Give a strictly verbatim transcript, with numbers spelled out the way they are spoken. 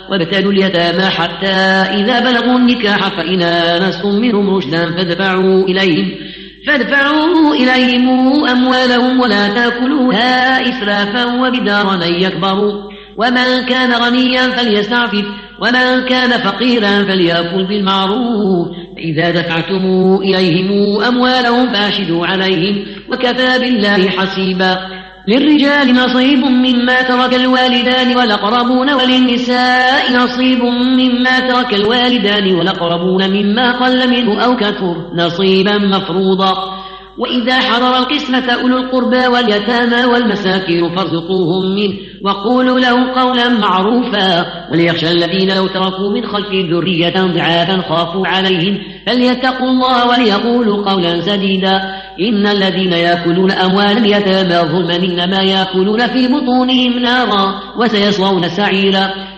وابتلوا اليتامى حتى إذا بلغوا النكاح فإن آنستم منهم رشدا فادفعوا إليهم فادفعوا إليهم أموالهم ولا تأكلوها إسرافا وبدارا أن يكبروا ومن كان غنيا فليستعفف ومن كان فقيرا فليأكل بالمعروف فإذا دفعتم إليهم أموالهم فأشهدوا عليهم وكفى بالله حسيبا للرجال نصيب مما ترك الوالدان والأقربون وللنساء نصيب مما ترك الوالدان والأقربون مما قل منه أو كثر نصيبا مفروضا وإذا حضر القسمة أولو القربى واليتامى والمساكين فارزقوهم منه وقولوا له قولا معروفا وليخشى الذين لو تركوا من خلفهم ذرية ضعافا خافوا عليهم فليتقوا الله وليقولوا قولا سديدا إن الذين يأكلون أموال اليتامى ظلما إنما يأكلون في بطونهم نارا وسيصلون سعيرا